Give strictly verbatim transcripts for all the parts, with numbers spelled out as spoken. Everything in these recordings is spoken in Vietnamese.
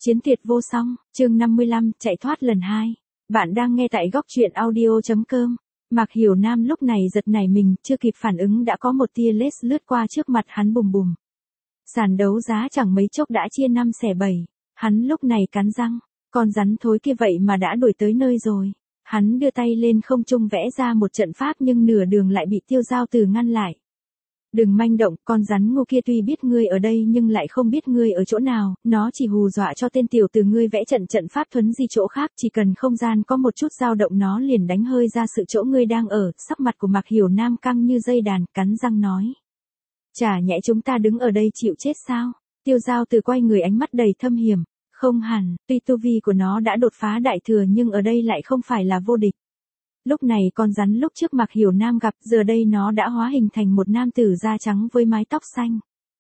Chiến tuyệt vô song, chương năm mươi lăm, chạy thoát lần hai. Bạn đang nghe tại góc truyện audio.com. Mạc Hiểu Nam lúc này giật nảy mình, chưa kịp phản ứng đã có một tia laser lướt qua trước mặt hắn bùm bùm. Sàn đấu giá chẳng mấy chốc đã chia năm xẻ bảy. Hắn lúc này cắn răng, con rắn thối kia vậy mà đã đuổi tới nơi rồi. Hắn đưa tay lên không trung vẽ ra một trận pháp nhưng nửa đường lại bị Tiêu Giao Tử ngăn lại. Đừng manh động, con rắn ngu kia tuy biết ngươi ở đây nhưng lại không biết ngươi ở chỗ nào, nó chỉ hù dọa cho tên tiểu tử ngươi vẽ trận trận pháp thuấn di chỗ khác, chỉ cần không gian có một chút dao động nó liền đánh hơi ra sự chỗ ngươi đang ở. Sắc mặt của Mạc Hiểu Nam căng như dây đàn, cắn răng nói. Chả nhẽ chúng ta đứng ở đây chịu chết sao? Tiêu Giao Tử quay người, ánh mắt đầy thâm hiểm. Không hẳn, tuy tu vi của nó đã đột phá đại thừa nhưng ở đây lại không phải là vô địch. Lúc này con rắn lúc trước Mạc Hiểu Nam gặp, giờ đây nó đã hóa hình thành một nam tử da trắng với mái tóc xanh.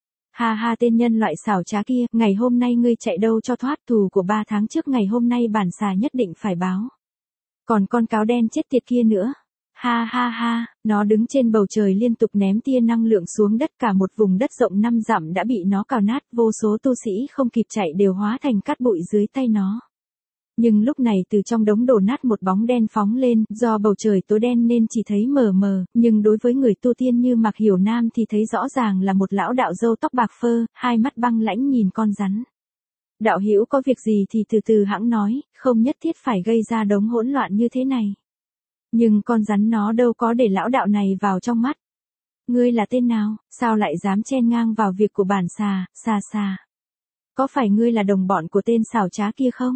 Ha ha, tên nhân loại xảo trá kia, ngày hôm nay ngươi chạy đâu cho thoát, thù của ba tháng trước ngày hôm nay bản xà nhất định phải báo. Còn con cáo đen chết tiệt kia nữa. Ha ha ha, nó đứng trên bầu trời liên tục ném tia năng lượng xuống đất, cả một vùng đất rộng năm dặm đã bị nó cào nát, vô số tu sĩ không kịp chạy đều hóa thành cát bụi dưới tay nó. Nhưng lúc này từ trong đống đổ nát một bóng đen phóng lên, do bầu trời tối đen nên chỉ thấy mờ mờ, nhưng đối với người tu tiên như Mạc Hiểu Nam thì thấy rõ ràng là một lão đạo râu tóc bạc phơ, hai mắt băng lãnh nhìn con rắn. Đạo hữu có việc gì thì từ từ hãng nói, không nhất thiết phải gây ra đống hỗn loạn như thế này. Nhưng con rắn nó đâu có để lão đạo này vào trong mắt. Ngươi là tên nào, sao lại dám chen ngang vào việc của bản xà, xà xà? Có phải ngươi là đồng bọn của tên xảo trá kia không?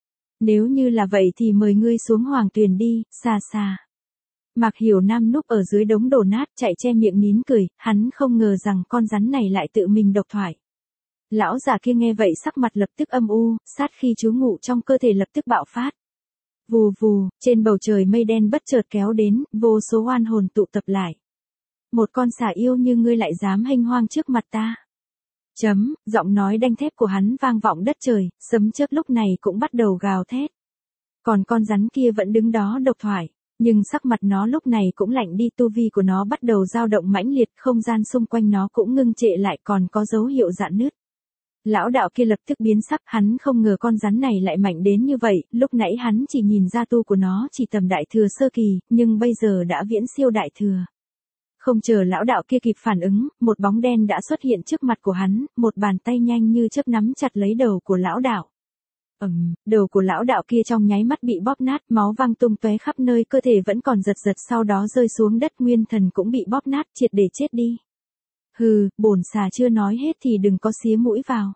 Nếu như là vậy thì mời ngươi xuống hoàng tuyền đi, xa xa. Mạc Hiểu Nam núp ở dưới đống đổ nát chạy che miệng nín cười, hắn không ngờ rằng con rắn này lại tự mình độc thoại. Lão già kia nghe vậy sắc mặt lập tức âm u, sát khi trú ngụ trong cơ thể lập tức bạo phát. Vù vù, trên bầu trời mây đen bất chợt kéo đến, vô số oan hồn tụ tập lại. Một con xà yêu như ngươi lại dám hênh hoang trước mặt ta. Chấm, giọng nói đanh thép của hắn vang vọng đất trời, sấm chớp lúc này cũng bắt đầu gào thét. Còn con rắn kia vẫn đứng đó độc thoại, nhưng sắc mặt nó lúc này cũng lạnh đi, tu vi của nó bắt đầu dao động mãnh liệt, không gian xung quanh nó cũng ngưng trệ lại, còn có dấu hiệu rạn nứt. Lão đạo kia lập tức biến sắc, hắn không ngờ con rắn này lại mạnh đến như vậy, lúc nãy hắn chỉ nhìn ra tu của nó chỉ tầm đại thừa sơ kỳ, nhưng bây giờ đã viễn siêu đại thừa. Không chờ lão đạo kia kịp phản ứng, một bóng đen đã xuất hiện trước mặt của hắn, một bàn tay nhanh như chớp nắm chặt lấy đầu của lão đạo. Ầm, um, đầu của lão đạo kia trong nháy mắt bị bóp nát, máu văng tung tóe khắp nơi, cơ thể vẫn còn giật giật sau đó rơi xuống đất, nguyên thần cũng bị bóp nát, triệt để chết đi. Hừ, bổn xà chưa nói hết thì đừng có xía mũi vào.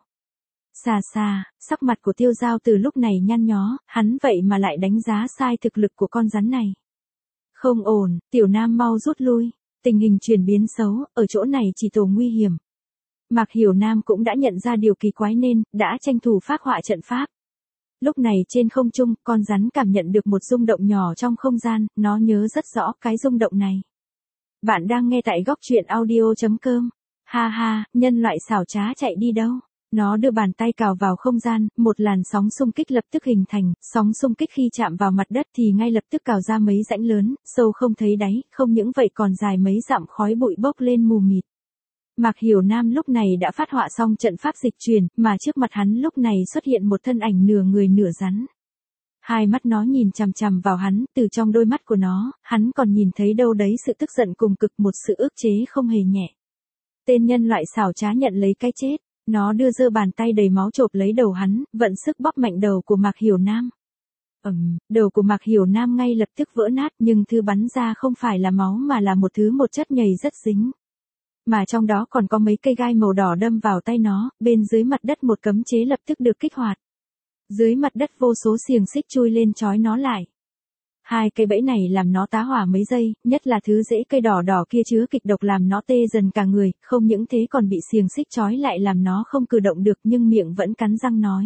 Xà xà, sắc mặt của Tiêu Giao Tử lúc này nhăn nhó, hắn vậy mà lại đánh giá sai thực lực của con rắn này. Không ổn, Tiểu Nam mau rút lui. Tình hình chuyển biến xấu, ở chỗ này chỉ tổ nguy hiểm. Mạc Hiểu Nam cũng đã nhận ra điều kỳ quái nên, đã tranh thủ phác họa trận pháp. Lúc này trên không trung, con rắn cảm nhận được một rung động nhỏ trong không gian, nó nhớ rất rõ cái rung động này. Bạn đang nghe tại góc truyện audio.com. Ha ha, nhân loại xảo trá chạy đi đâu? Nó đưa bàn tay cào vào không gian, một làn sóng xung kích lập tức hình thành, sóng xung kích khi chạm vào mặt đất thì ngay lập tức cào ra mấy rãnh lớn, sâu không thấy đáy, không những vậy còn dài mấy dặm, khói bụi bốc lên mù mịt. Mạc Hiểu Nam lúc này đã phát họa xong trận pháp dịch chuyển, mà trước mặt hắn lúc này xuất hiện một thân ảnh nửa người nửa rắn. Hai mắt nó nhìn chằm chằm vào hắn, từ trong đôi mắt của nó, hắn còn nhìn thấy đâu đấy sự tức giận cùng cực, một sự ức chế không hề nhẹ. Tên nhân loại xảo trá nhận lấy cái chết. Nó đưa giơ bàn tay đầy máu chộp lấy đầu hắn, vận sức bóp mạnh đầu của Mạc Hiểu Nam. Ầm, um, đầu của Mạc Hiểu Nam ngay lập tức vỡ nát, nhưng thứ bắn ra không phải là máu mà là một thứ một chất nhầy rất dính. Mà trong đó còn có mấy cây gai màu đỏ đâm vào tay nó, bên dưới mặt đất một cấm chế lập tức được kích hoạt. Dưới mặt đất vô số xiềng xích chui lên trói nó lại. Hai cây bẫy này làm nó tá hỏa mấy giây, nhất là thứ rễ cây đỏ đỏ kia chứa kịch độc làm nó tê dần cả người, không những thế còn bị xiềng xích trói lại làm nó không cử động được nhưng miệng vẫn cắn răng nói.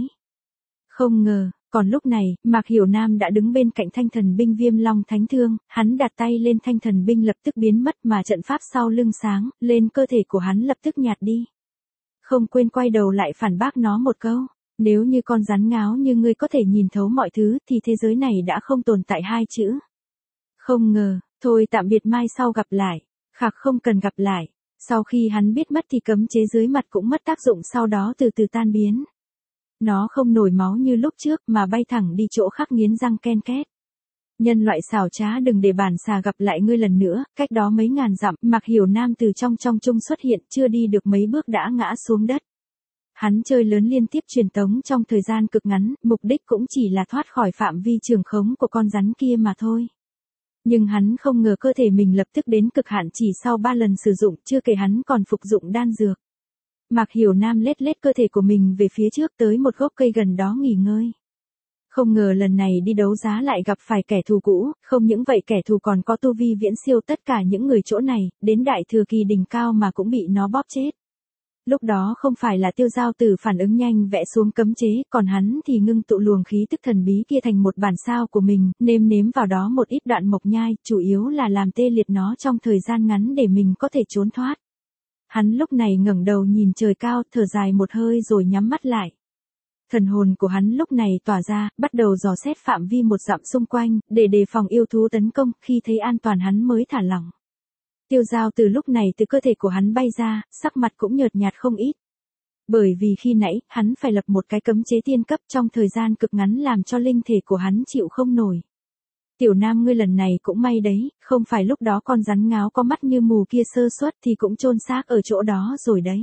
Không ngờ, còn lúc này, Mạc Hiểu Nam đã đứng bên cạnh thanh thần binh Viêm Long Thánh Thương, hắn đặt tay lên thanh thần binh lập tức biến mất mà trận pháp sau lưng sáng, lên cơ thể của hắn lập tức nhạt đi. Không quên quay đầu lại phản bác nó một câu. Nếu như con rắn ngáo như ngươi có thể nhìn thấu mọi thứ thì thế giới này đã không tồn tại hai chữ. Không ngờ, thôi tạm biệt mai sau gặp lại, khạc không cần gặp lại. Sau khi hắn biết mất thì cấm chế dưới mặt cũng mất tác dụng sau đó từ từ tan biến. Nó không nổi máu như lúc trước mà bay thẳng đi chỗ khác nghiến răng ken két. Nhân loại xảo trá, đừng để bản xà gặp lại ngươi lần nữa. Cách đó mấy ngàn dặm, Mạc Hiểu Nam từ trong trong trung xuất hiện, chưa đi được mấy bước đã ngã xuống đất. Hắn chơi lớn liên tiếp truyền tống trong thời gian cực ngắn, mục đích cũng chỉ là thoát khỏi phạm vi trường khống của con rắn kia mà thôi. Nhưng hắn không ngờ cơ thể mình lập tức đến cực hạn chỉ sau ba lần sử dụng, chưa kể hắn còn phục dụng đan dược. Mạc Hiểu Nam lết lết cơ thể của mình về phía trước tới một gốc cây gần đó nghỉ ngơi. Không ngờ lần này đi đấu giá lại gặp phải kẻ thù cũ, không những vậy kẻ thù còn có tu vi viễn siêu tất cả những người chỗ này, đến đại thừa kỳ đỉnh cao mà cũng bị nó bóp chết. Lúc đó không phải là Tiêu Giao Tử phản ứng nhanh vẽ xuống cấm chế, còn hắn thì ngưng tụ luồng khí tức thần bí kia thành một bản sao của mình, nêm nếm vào đó một ít đoạn mộc nhai, chủ yếu là làm tê liệt nó trong thời gian ngắn để mình có thể trốn thoát. Hắn lúc này ngẩng đầu nhìn trời cao, thở dài một hơi rồi nhắm mắt lại. Thần hồn của hắn lúc này tỏa ra, bắt đầu dò xét phạm vi một dặm xung quanh, để đề phòng yêu thú tấn công, khi thấy an toàn hắn mới thả lỏng. Tiêu Giao từ lúc này từ cơ thể của hắn bay ra, sắc mặt cũng nhợt nhạt không ít. Bởi vì khi nãy, hắn phải lập một cái cấm chế tiên cấp trong thời gian cực ngắn làm cho linh thể của hắn chịu không nổi. Tiểu Nam ngươi lần này cũng may đấy, không phải lúc đó con rắn ngáo có mắt như mù kia sơ suất thì cũng chôn xác ở chỗ đó rồi đấy.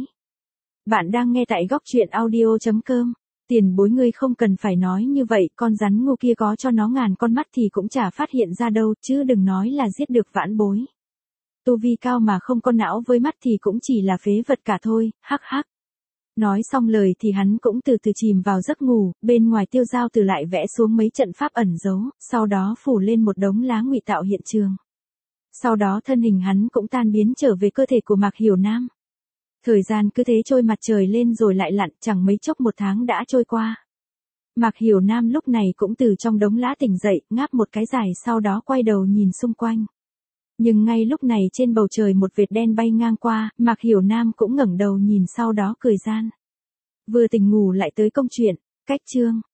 Bạn đang nghe tại góc truyện audio chấm com. Tiền bối ngươi không cần phải nói như vậy, con rắn ngu kia có cho nó ngàn con mắt thì cũng chả phát hiện ra đâu, chứ đừng nói là giết được vãn bối. Tu vi cao mà không có não với mắt thì cũng chỉ là phế vật cả thôi, hắc hắc. Nói xong lời thì hắn cũng từ từ chìm vào giấc ngủ, bên ngoài Tiêu Giao Tử lại vẽ xuống mấy trận pháp ẩn giấu, sau đó phủ lên một đống lá ngụy tạo hiện trường. Sau đó thân hình hắn cũng tan biến trở về cơ thể của Mạc Hiểu Nam. Thời gian cứ thế trôi, mặt trời lên rồi lại lặn, chẳng mấy chốc một tháng đã trôi qua. Mạc Hiểu Nam lúc này cũng từ trong đống lá tỉnh dậy, ngáp một cái dài sau đó quay đầu nhìn xung quanh. Nhưng ngay lúc này trên bầu trời một vệt đen bay ngang qua, Mạc Hiểu Nam cũng ngẩng đầu nhìn sau đó cười gian. Vừa tỉnh ngủ lại tới công chuyện, cách chương.